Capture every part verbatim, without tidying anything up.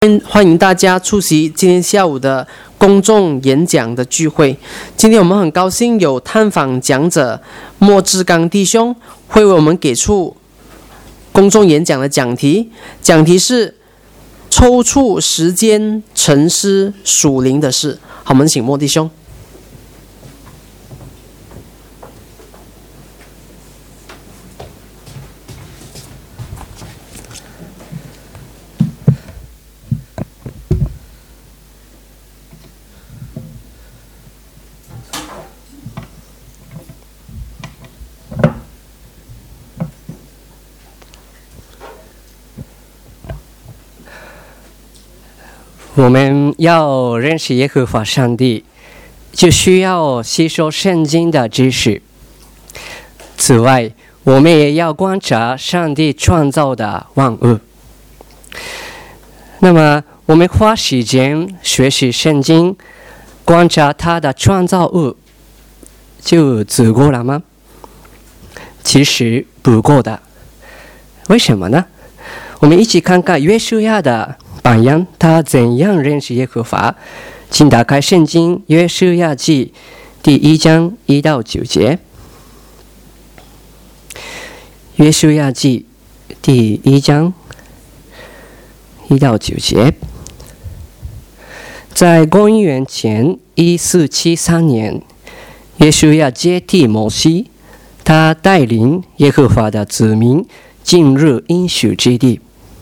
欢迎大家出席今天下午的公众演讲的聚会。今天我们很高兴有探访讲者莫志刚弟兄会为我们给出公众演讲的讲题，讲题是抽出时间沉思属灵的事。好，我们请莫弟兄。 我们要认识耶和华上帝，就需要吸收圣经的知识。此外，我们也要观察上帝创造的万物。那么，我们花时间学习圣经，观察他的创造物，就足够了吗？其实不够的。为什么呢？我们一起看看约书亚的榜样，他怎样认识耶和华？请打开圣经约书亚记第一章一到九节。约书亚记第一章一到九节，在公元前一四七三年，约书亚接替摩西，他带领耶和华的子民进入应许之地。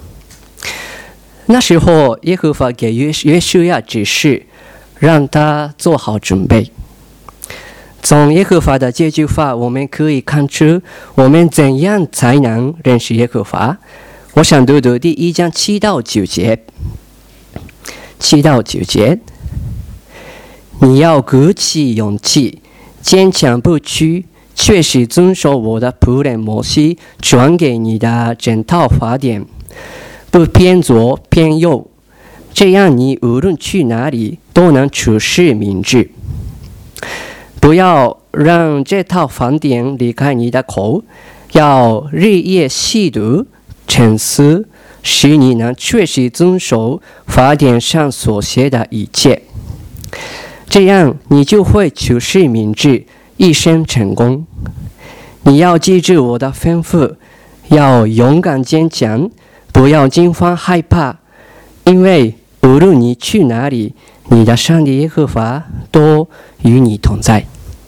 那时候，耶和华给约约书亚指示，让他做好准备。从耶和华的这句话，我们可以看出，我们怎样才能认识耶和华。我想读读第一章七到九节。七到九节，你要鼓起勇气，坚强不屈，确实遵守我的仆人摩西传给你的整套法典。不偏左偏右，这样你无论去哪里都能处事明智。不要让这套法典离开你的口，要日夜细读沉思，使你能确实遵守法典上所写的一切。这样你就会处事明智，一生成功。你要记住我的吩咐，要勇敢坚强，不要惊慌害怕，因为无论你去哪里，你的上帝耶和华都与你同在。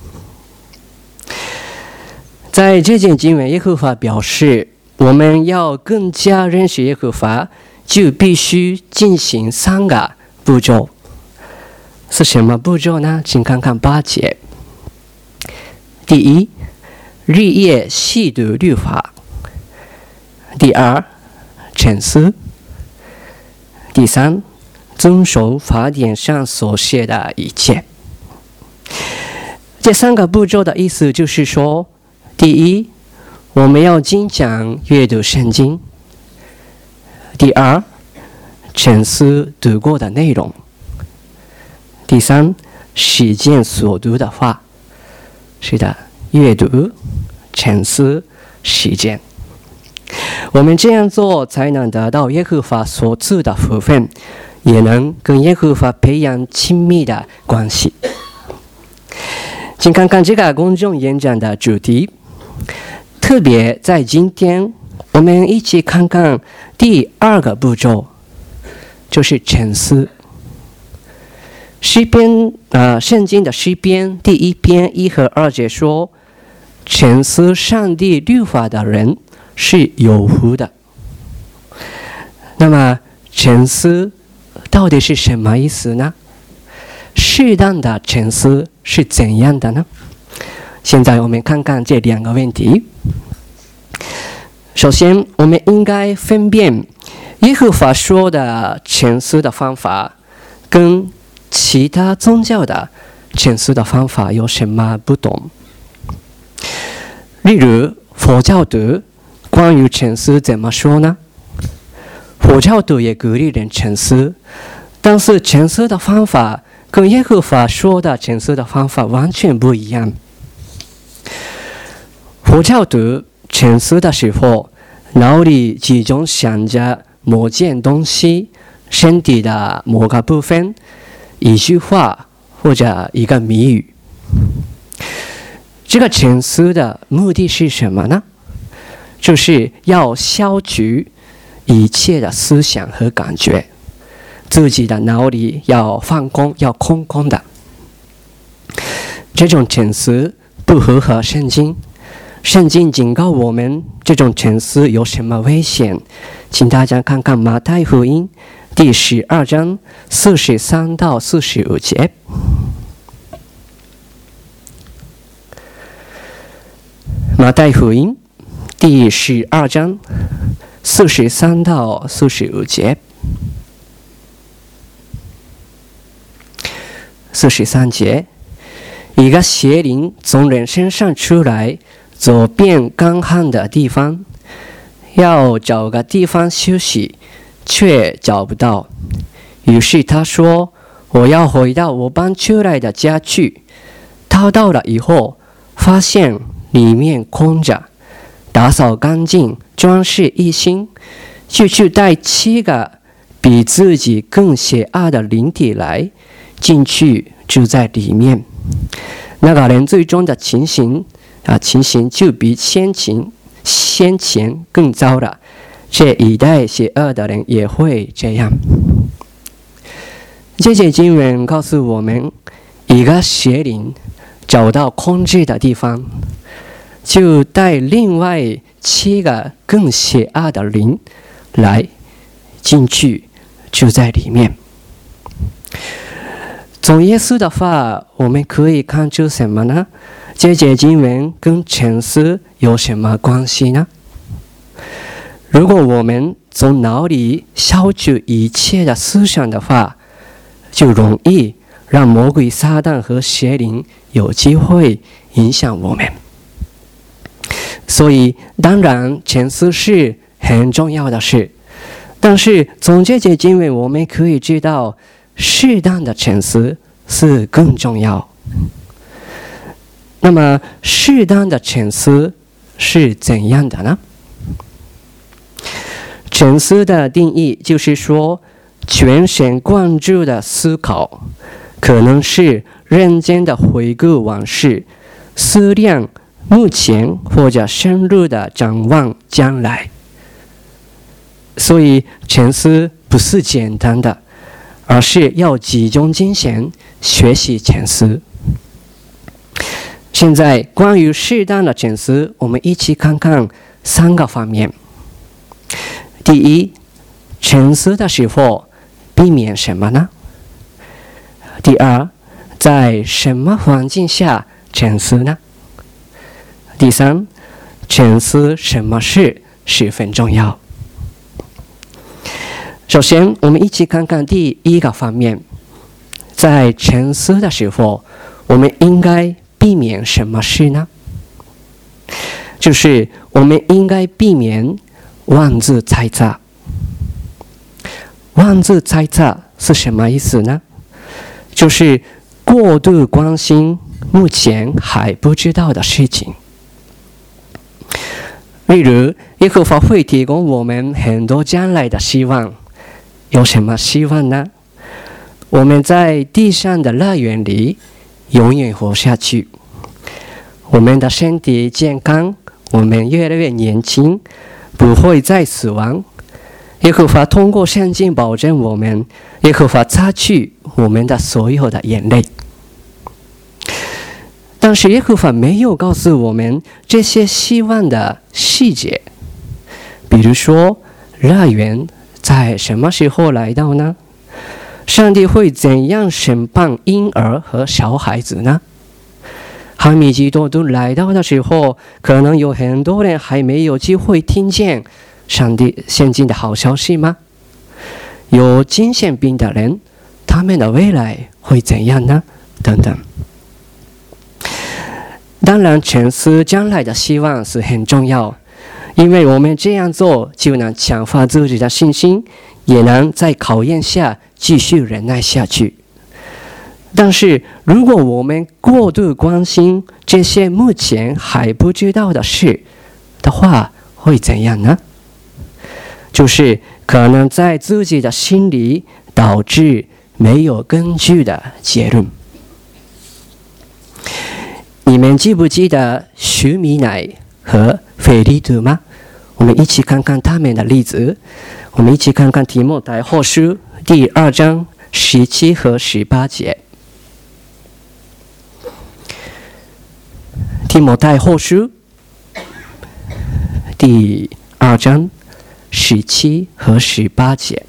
在这件经文，耶和华表示，我们要更加认识耶和华，就必须进行三个步骤。是什么步骤呢？请看看八节。第一，日夜细读律法。第二，沉思。第三，遵守法典上所写的一切。这三个步骤的意思就是说，第一，我们要经常阅读圣经；第二，沉思读过的内容；第三，实践所读的话。是的，阅读、沉思、实践。我们这样做，才能得到耶和华所赐的福分，也能跟耶和华培养亲密的关系。请看看这个公众演讲的主题，特别在今天，我们一起看看第二个步骤，就是沉思。诗篇，呃，圣经的诗篇第一篇一和二节说，沉思上帝律法的人是有福的。那么沉思到底是什么意思呢？适当的沉思是怎样的呢？现在我们看看这两个问题。首先，我们应该分辨耶和华说的沉思的方法跟其他宗教的沉思的方法有什么不同。例如佛教徒关于沉思怎么说呢？佛教徒也鼓励人沉思，但是沉思的方法跟耶和华说的沉思的方法完全不一样。佛教徒沉思的时候，脑里集中想着某件东西， 身体的某个部分，一句话或者一个谜语。这个沉思的目的是什么呢？就是要消除一切的思想和感觉，自己的脑里要放空，要空空的。这种沉思不符合圣经，圣经警告我们这种沉思有什么危险，请大家看看马太福音第十二章四十三到四十五节。马太福音第十二章四十三到四十五节。四十三节，一个邪灵从人身上出来，走遍干旱的地方，要找个地方休息，却找不到。于是他说：“我要回到我搬出来的家去。”他到了以后，发现里面空着，打扫干净，装饰一新，就去带七个比自己更邪恶的灵体来，进去住在里面。那个人最终的情形啊，情形就比先前先前更糟了。这一代邪恶的人也会这样。这节经文告诉我们，一个邪灵找到空置的地方，就带另外七个更邪恶的灵来进去住在里面。从耶稣的话，我们可以看出什么呢？这节经文跟沉思有什么关系呢？如果我们从脑里消除一切的思想的话，就容易让魔鬼撒旦和邪灵有机会影响我们。所以当然沉思是很重要的事，但是从这节经文我们可以知道，适当的沉思是更重要。那么适当的沉思是怎样的呢？沉思的定义就是说，全神贯注的思考，可能是认真的回顾往事，思量目前，或者深入的展望将来。所以沉思不是简单的，而是要集中精神学习沉思。现在关于适当的沉思，我们一起看看三个方面。第一，沉思的时候避免什么呢？第二，在什么环境下沉思呢？第三，沉思什么事十分重要。首先，我们一起看看第一个方面，在沉思的时候，我们应该避免什么事呢？就是我们应该避免妄自猜测。妄自猜测是什么意思呢？就是过度关心目前还不知道的事情。例如，耶和华会提供我们很多将来的希望。有什么希望呢？我们在地上的乐园里永远活下去，我们的身体健康，我们越来越年轻，不会再死亡。耶和华通过圣经保证我们，耶和华擦去我们的所有的眼泪。但是耶和华没有告诉我们这些希望的细节，比如说乐园在什么时候来到呢？上帝会怎样审判婴儿和小孩子呢？哈米基多都来到的时候，可能有很多人还没有机会听见上帝现今的好消息吗？有精神病的人，他们的未来会怎样呢？等等。当然，沉思将来的希望是很重要，因为我们这样做就能强化自己的信心，也能在考验下继续忍耐下去。但是如果我们过度关心这些目前还不知道的事的话，会怎样呢？就是可能在自己的心里导致没有根据的结论。你们记不记得许米乃和腓力德吗？我们一起看看他们的例子。我们一起看看提摩太后书第二章十七和十八节。提摩太后书第二章十七和十八节。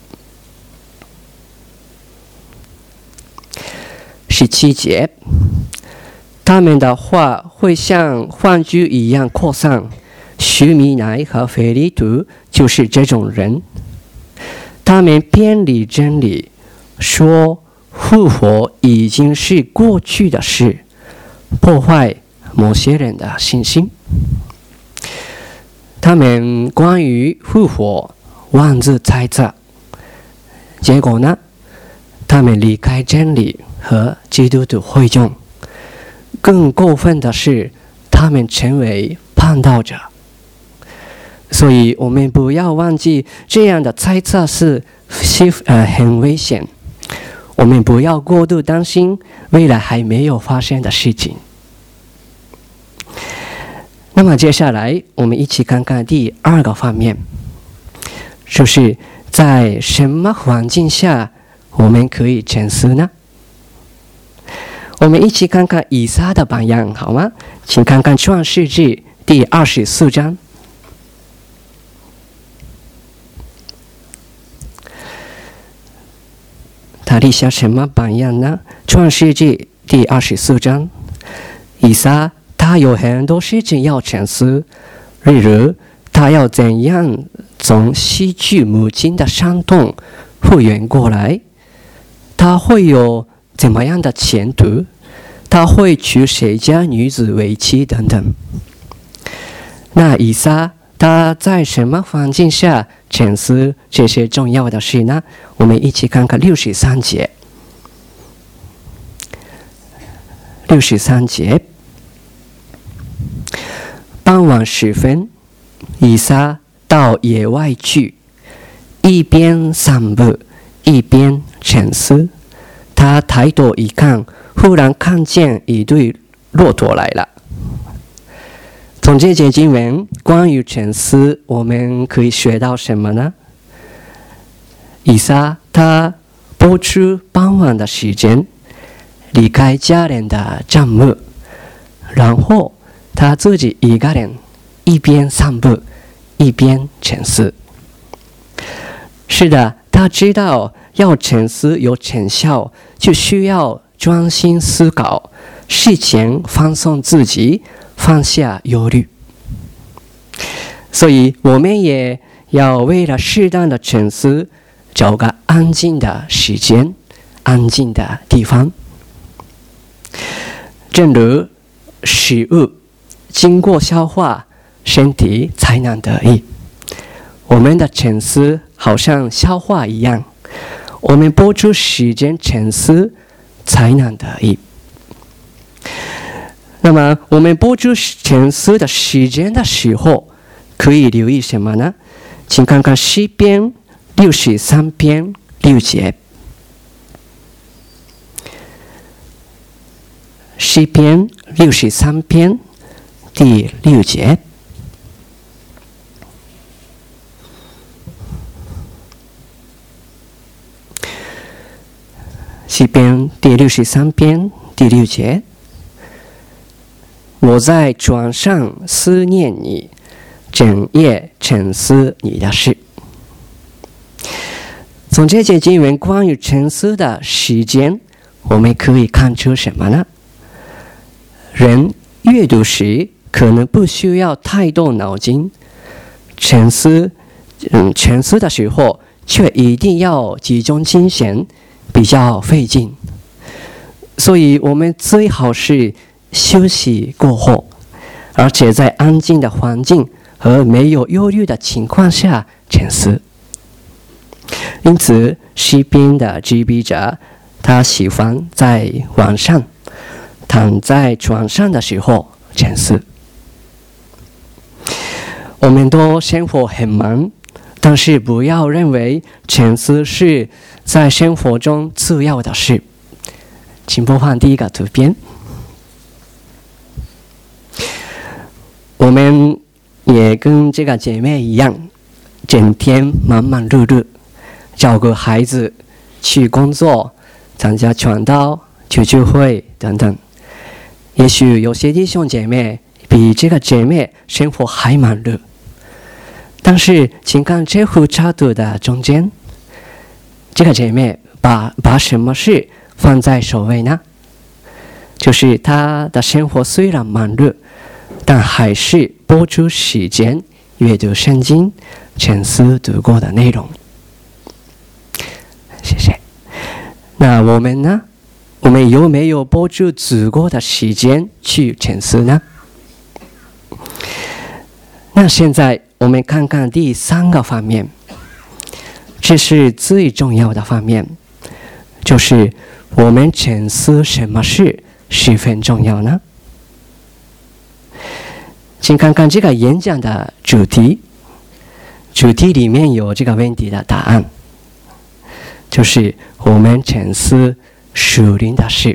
十七节，他们的话会像幻剧一样扩散。许米乃和腓力德就是这种人，他们偏离真理，说复活已经是过去的事，破坏某些人的信心。他们关于复活妄自猜测，结果呢，他们离开真理和基督的会众。更过分的是，他们成为叛道者。所以我们不要忘记，这样的猜测是呃很危险。我们不要过度担心未来还没有发生的事情。那么接下来我们一起看看第二个方面，就是在什么环境下我们可以沉思呢？我们一起看看以撒的榜样好吗？请看看创世纪第二十四章。他立下什么榜样呢？创世纪第二十四章，以撒他有很多事情要沉思，例如他要怎样从失去母亲的伤痛复原过来，他会有怎么样的前途，他会娶谁家女子为妻等等。那以撒他在什么环境下沉思这些重要的事呢？我们一起看看六十三节。六十三节，傍晚时分，以撒到野外去，一边散步，一边沉思。他抬头一看，忽然看见一对骆驼来了。从这节经文关于沉思，我们可以学到什么呢？以撒他播出傍晚的时间，离开家人的帐幕，然后他自己一个人一边散步一边沉思。是的，他知道要沉思有成效，就需要专心思考，事前放松自己，放下忧虑。所以我们也要为了适当的沉思，找个安静的时间，安静的地方。正如食物经过消化，身体才能得益，我们的沉思好像消化一样，我们拨出时间沉思才能得益。那么我们拨出沉思的时间的时候，可以留意什么呢？请看看诗篇六十三篇六节。诗篇六十三篇第六节。诗篇第六十三篇第六节。我在床上思念你，整夜沉思你的事。从这节经文关于沉思的时间，我们可以看出什么呢？人阅读时可能不需要太动脑筋，沉思，嗯，沉思的时候却一定要集中精神，比较费劲。所以我们最好是休息过后，而且在安静的环境和没有忧虑的情况下沉思。因此诗篇的执笔者他喜欢在晚上躺在床上的时候沉思。我们都生活很忙， 但是不要认为沉思是在生活中次要的事。请播放第一个图片。我们也跟这个姐妹一样，整天忙忙碌碌，照顾孩子，去工作，参加传道、去聚会等等。也许有些弟兄姐妹比这个姐妹生活还忙碌，但是请看这幅插图的中间，这个姐妹把把什么事放在首位呢？就是她的生活虽然忙碌，但还是拨出时间阅读圣经，沉思读过的内容。谢谢。那我们呢？我们有没有拨出足够的时间去沉思呢？那现在我们看看第三个方面，这是最重要的方面，就是我们沉思什么事十分重要呢？请看看这个演讲的主题，主题里面有这个问题的答案，就是我们沉思属灵的事。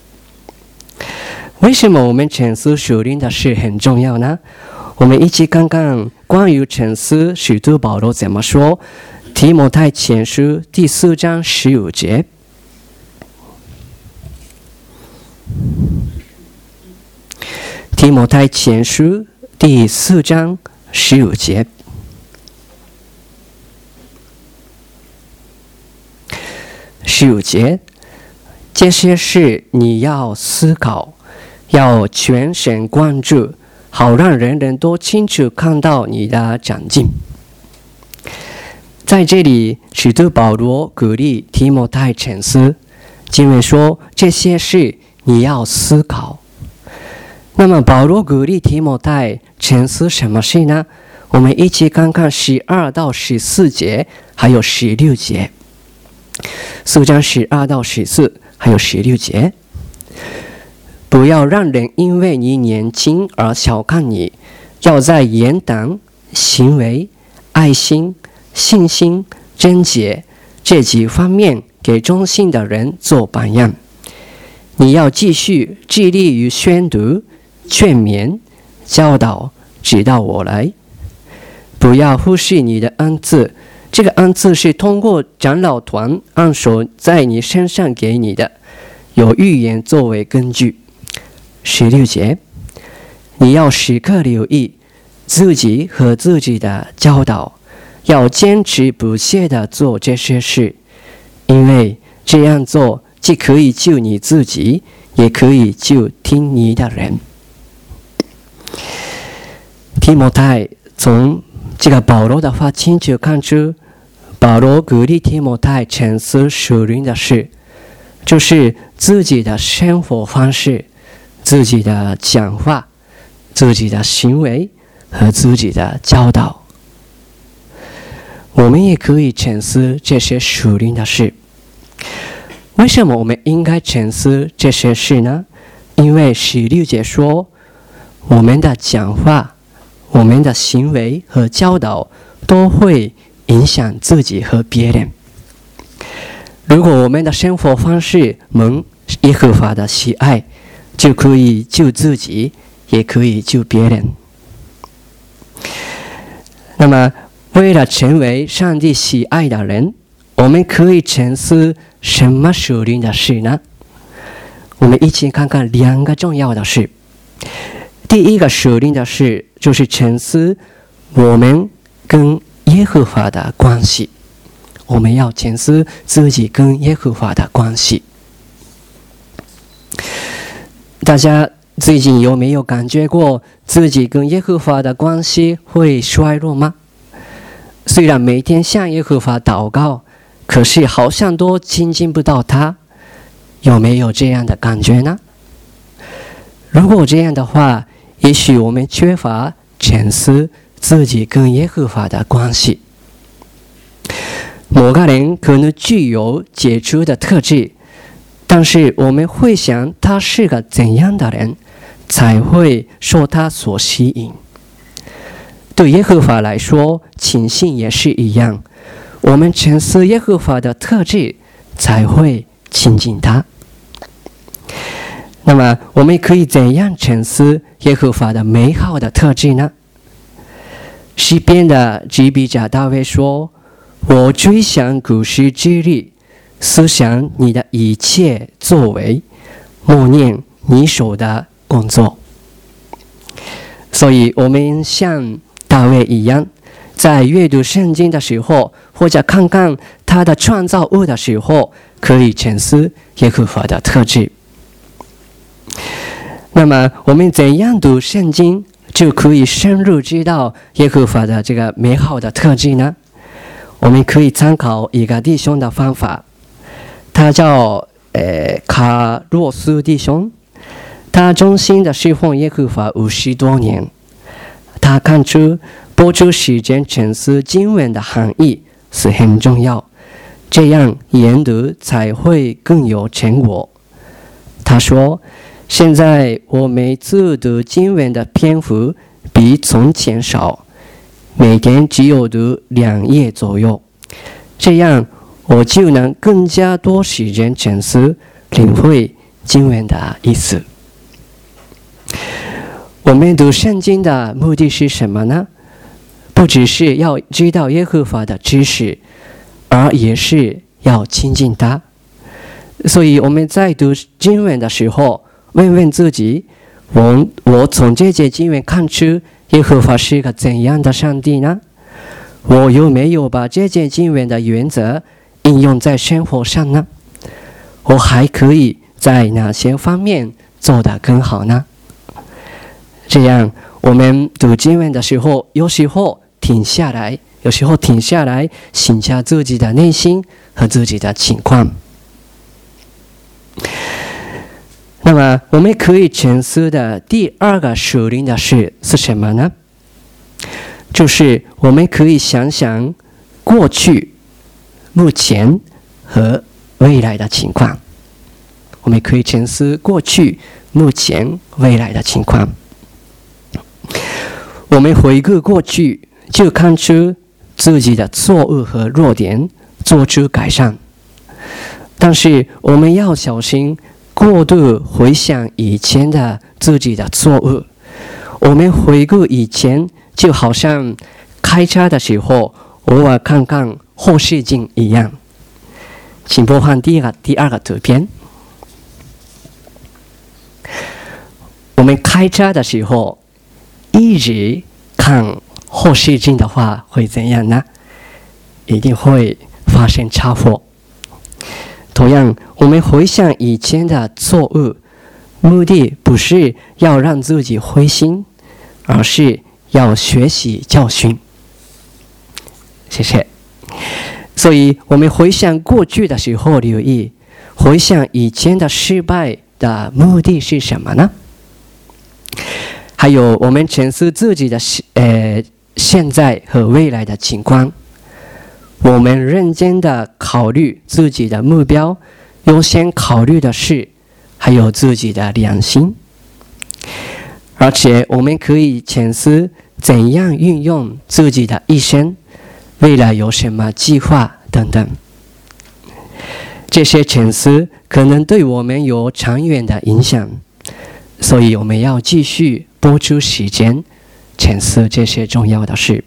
为什么我们沉思属灵的事很重要呢？我们一起看看关于沉思使徒保罗怎么说。提摩太前书第四章十五节。提摩太前书第四章十五节。十五节，这些事你要思考，要全神贯注，好让人人都清楚看到你的长进。在这里，使徒保罗鼓励提摩太沉思，经文说这些事你要思考。那么保罗鼓励提摩太沉思什么事呢？我们一起看看十二到十四节，还有十六节。四章十二到十四，还有十六节。不要让人因为你年轻而小看你，要在言谈、行为、爱心、信心、贞洁这几方面给忠信的人做榜样。你要继续致力于宣读、劝勉、教导，直到我来。不要忽视你的恩赐，这个恩赐是通过长老团按手在你身上给你的，有预言作为根据。十六节，你要时刻留意自己和自己的教导，要坚持不懈地做这些事，因为这样做既可以救你自己，也可以救听你的人。提摩太从这个保罗的话清楚看出，保罗鼓励提摩太沉思属灵的事，就是自己的生活方式、自己的讲话、自己的行为和自己的教导。我们也可以沉思这些属灵的事。为什么我们应该沉思这些事呢？因为十六节说，我们的讲话、我们的行为和教导都会影响自己和别人。如果我们的生活方式蒙耶和华的喜爱，就可以救自己，也可以救别人。那么为了成为上帝喜爱的人，我们可以沉思什么属灵的事呢？我们一起看看两个重要的事。第一个属灵的事就是沉思我们跟耶和华的关系。我们要沉思自己跟耶和华的关系。大家最近有没有感觉过自己跟耶和华的关系会衰弱吗？虽然每天向耶和华祷告，可是好像都亲近不到他，有没有这样的感觉呢？如果这样的话，也许我们缺乏沉思自己跟耶和华的关系。某个人可能具有杰出的特质，但是我们会想他是个怎样的人才会受他所吸引。 对耶和华来说，亲近也是一样。我们沉思耶和华的特质，才会亲近他。那么，我们可以怎样沉思耶和华的美好的特质呢？诗篇的执笔者大卫说：“我追想古时之律，思想你的一切作为，默念你手的工作。”所以，我们像大卫一样，在阅读圣经的时候，或者看看他的创造物的时候，可以沉思耶和华的特质。那么，我们怎样读圣经，就可以深入知道耶和华的这个美好的特质呢？我们可以参考一个弟兄的方法，他叫呃卡洛斯弟兄，他忠心的侍奉耶和华五十多年。他看出播出时间沉思经文的含义是很重要，这样研读才会更有成果。他说：“现在我每次读经文的篇幅比从前少，每天只有读两页左右，这样我就能更加多时间沉思，领会经文的意思。”我们读圣经的目的是什么呢？不只是要知道耶和华的知识，而也是要亲近他。所以我们在读经文的时候，问问自己：我我从这节经文看出耶和华是个怎样的上帝呢？我有没有把这节经文的原则应用在生活上呢？我还可以在哪些方面做得更好呢？这样，我们读经文的时候，有时候停下来，有时候停下来，省察自己的内心和自己的情况。那么，我们可以沉思的第二个属灵的事是什么呢？就是我们可以想想过去、目前和未来的情况。我们可以沉思过去、目前、未来的情况。我们回顾过去，就看出自己的错误和弱点，做出改善。但是我们要小心过度回想以前的自己的错误。我们回顾以前，就好像开车的时候偶尔看看后视镜一样。请播放第一个、第二个图片。我们开车的时候，一直看后视镜的话，会怎样呢？一定会发生车祸。同样，我们回想以前的错误，目的不是要让自己灰心，而是要学习教训。谢谢。所以，我们回想过去的时候，留意回想以前的失败的目的是什么呢？还有，我们沉思自己的呃现在和未来的情况。我们认真的考虑自己的目标，优先考虑的是还有自己的良心。而且，我们可以沉思怎样运用自己的一生，未来有什么计划等等。这些沉思可能对我们有长远的影响，所以我们要继续拨出时间沉思这些重要的事。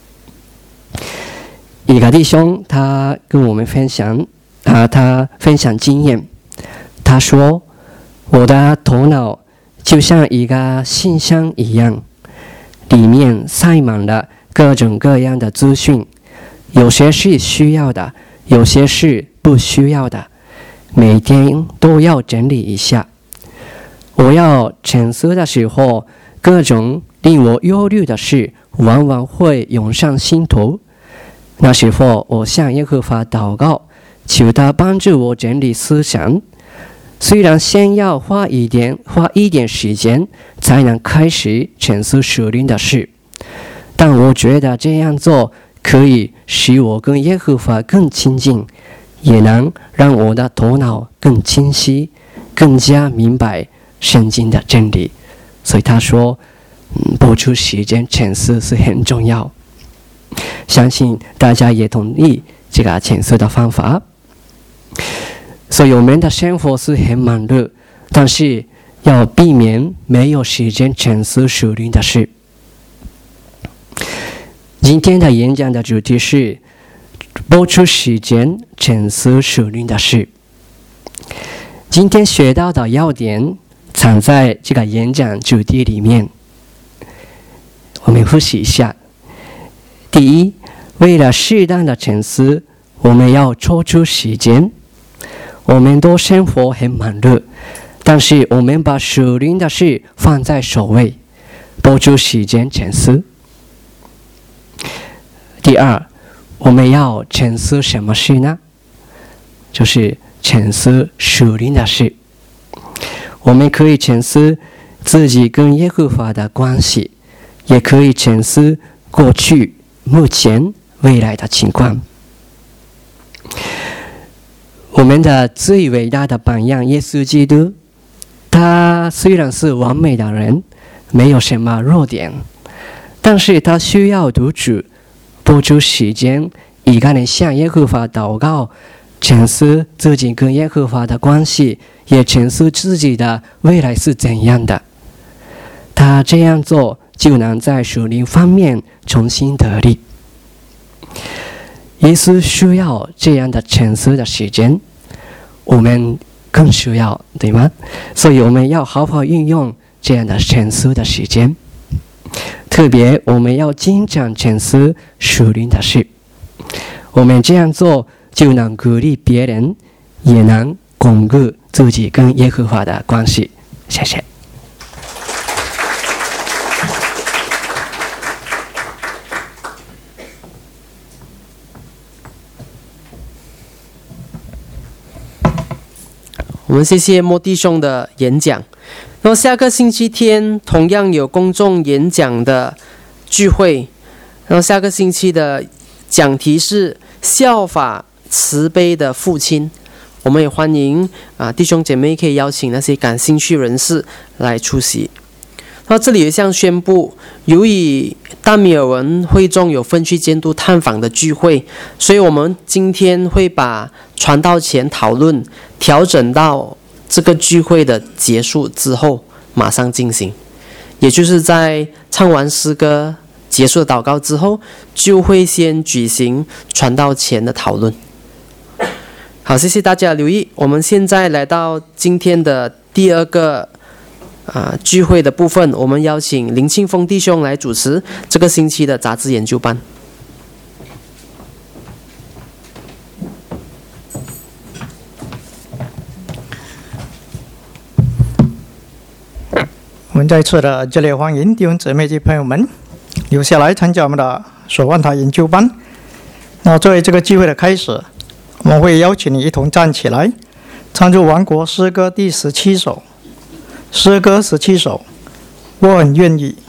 一个弟兄他跟我们分享啊，他分享经验。他说：“我的头脑就像一个信箱一样，里面塞满了各种各样的资讯，有些是需要的，有些是不需要的，每天都要整理一下。我要沉思的时候，各种令我忧虑的事往往会涌上心头。那时候，我向耶和华祷告，求他帮助我整理思想。虽然先要花一点花一点时间才能开始沉思属灵的事，但我觉得这样做可以使我跟耶和华更亲近，也能让我的头脑更清晰，更加明白圣经的真理。所以他说， 嗯，播出时间沉思是很重要。相信大家也同意这个沉思的方法。所以我们的生活是很忙碌，但是要避免没有时间沉思属灵的事。今天的演讲的主题是播出时间沉思属灵的事。今天学到的要点藏在这个演讲主题里面，我们复习一下。第一，为了适当的沉思，我们要抽出时间。我们都生活很忙碌，但是我们把属灵的事放在首位，播出时间沉思。第二，我们要沉思什么事呢？就是沉思属灵的事。我们可以沉思自己跟耶和华的关系，也可以沉思过去、目前、未来的情况。我们的最伟大的榜样耶稣基督，他虽然是完美的人，没有什么弱点，但是他需要独处，播出时间，一个人向耶和华祷告，沉思自己跟耶和华的关系，也沉思自己的未来是怎样的。他这样做，就能在属灵方面重新得力。耶稣需要这样的沉思的时间，我们更需要，对吗？所以我们要好好运用这样的沉思的时间。特别我们要经常沉思属灵的事，我们这样做就能鼓励别人，也能巩固自己跟耶和华的关系。谢谢。 我们谢谢莫弟兄的演讲。那么下个星期天同样有公众演讲的聚会，然后下个星期的讲题是效法慈悲的父亲。我们也欢迎啊弟兄姐妹可以邀请那些感兴趣人士来出席。那这里有一项宣布，由于大米尔文会众有分区监督探访的聚会，所以我们今天会把传道前讨论调整到这个聚会的结束之后马上进行，也就是在唱完诗歌结束祷告之后，就会先举行传道前的讨论。好，谢谢大家留意。我们现在来到今天的第二个啊，聚会的部分，我们邀请林庆峰弟兄来主持这个星期的杂志研究班。 我们再次的热烈欢迎弟兄姊妹及朋友们留下来参加我们的守望塔研究班。那作为这个聚会的开始，我们会邀请你一同站起来，唱出王国诗歌第十七首。诗歌十七首，我很愿意。